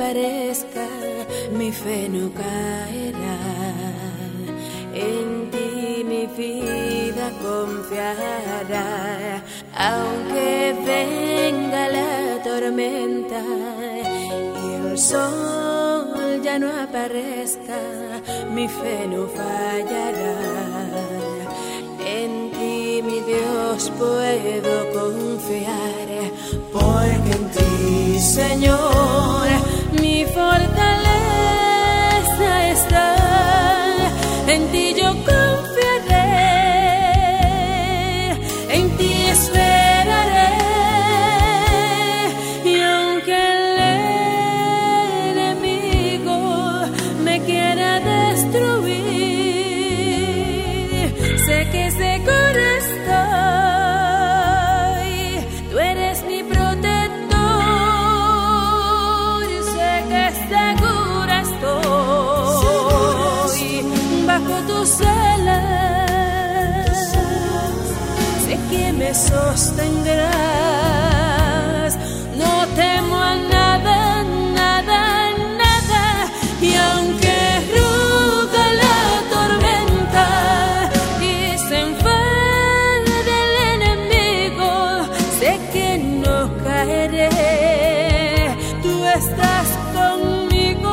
aparezca, mi fe no caerá. En ti mi vida confiará, aunque venga la tormenta y el sol ya no aparezca, mi fe no fallará. En ti, mi Dios, puedo confiar, porque en ti, Señor, mi fortaleza está. En ti yo confiaré, en ti esperaré, y aunque el enemigo me quiera destruir, sé que seguro estoy, tú eres mi protector, sé que seguro estoy bajo tus alas, sé que me sostendrás, no temo a nada, nada, nada, y aunque ruja la tormenta y se enfade el enemigo, sé que no caeré, tú estás conmigo.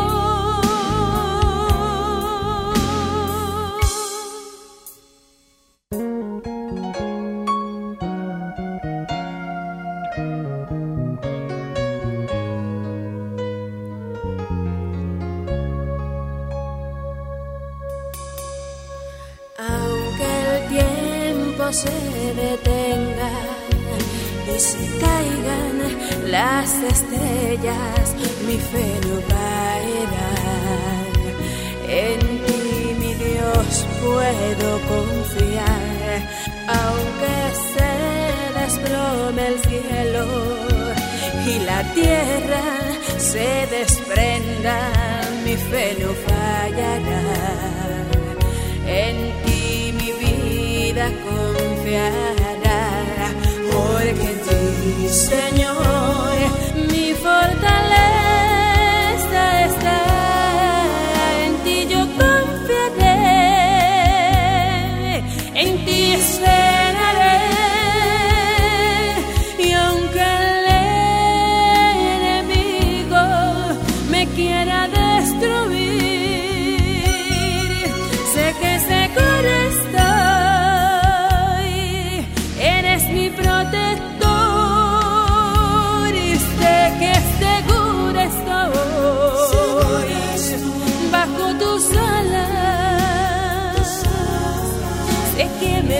Aunque el tiempo se detenga y se caigan las estrellas, mi fe no caerá. En ti, mi Dios, puedo confiar, aunque se desplome el cielo y la tierra se desprenda, mi fe no fallará. En ti mi vida confiará, porque en ti, Señor, mi fortaleza está. En ti yo confiaré, en ti esperaré, y aunque el enemigo me quiera destruir, sé que seguro estoy, eres mi protector, y sé que seguro estoy bajo tus alas, sé que me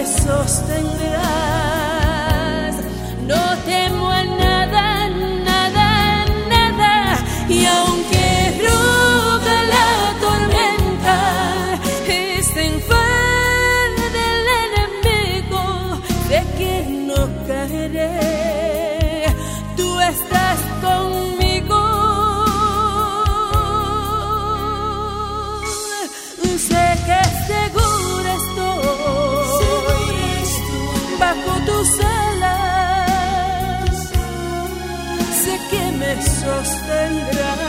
sostendrás, no temo a nada, nada, nada, y aunque ruja la tormenta y se enfade el enemigo, sé que no caeré, tú estás conmigo, sé que seguro estoy bajo tus alas, sé que me sostendrás.